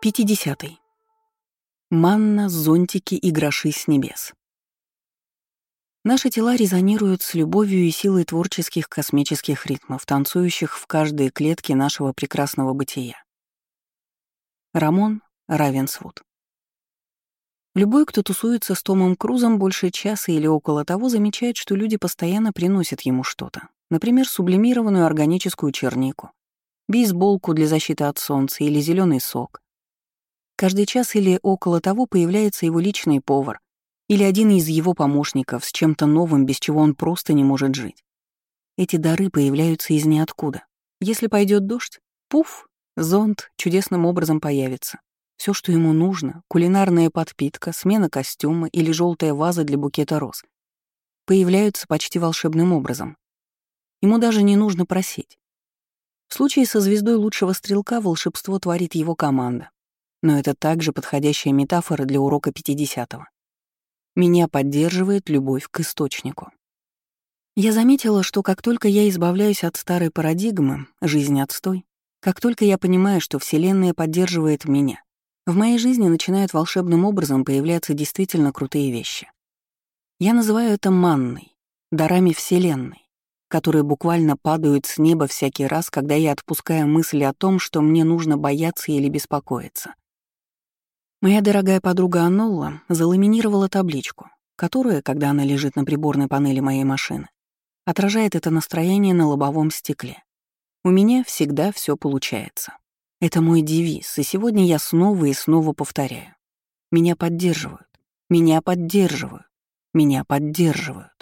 50. Манна, зонтики и гроши с небес. Наши тела резонируют с любовью и силой творческих космических ритмов, танцующих в каждой клетке нашего прекрасного бытия. Рамон Равенсвуд. Любой, кто тусуется с Томом Крузом больше часа или около того, замечает, что люди постоянно приносят ему что-то. Например, сублимированную органическую чернику, бейсболку для защиты от солнца или зеленый сок. Каждый час или около того появляется его личный повар или один из его помощников с чем-то новым, без чего он просто не может жить. Эти дары появляются из ниоткуда. Если пойдет дождь, пуф, зонт чудесным образом появится. Все, что ему нужно — кулинарная подпитка, смена костюма или желтая ваза для букета роз — появляются почти волшебным образом. Ему даже не нужно просить. В случае со звездой лучшего стрелка волшебство творит его команда. Но это также подходящая метафора для урока 50-го. Меня поддерживает любовь к источнику. Я заметила, что как только я избавляюсь от старой парадигмы «жизнь отстой», как только я понимаю, что Вселенная поддерживает меня, в моей жизни начинают волшебным образом появляться действительно крутые вещи. Я называю это манной, дарами Вселенной, которые буквально падают с неба всякий раз, когда я отпускаю мысли о том, что мне нужно бояться или беспокоиться. Моя дорогая подруга Анолла заламинировала табличку, которая, когда она лежит на приборной панели моей машины, отражает это настроение на лобовом стекле. У меня всегда все получается. Это мой девиз, и сегодня я снова и снова повторяю. Меня поддерживают, меня поддерживают, меня поддерживают.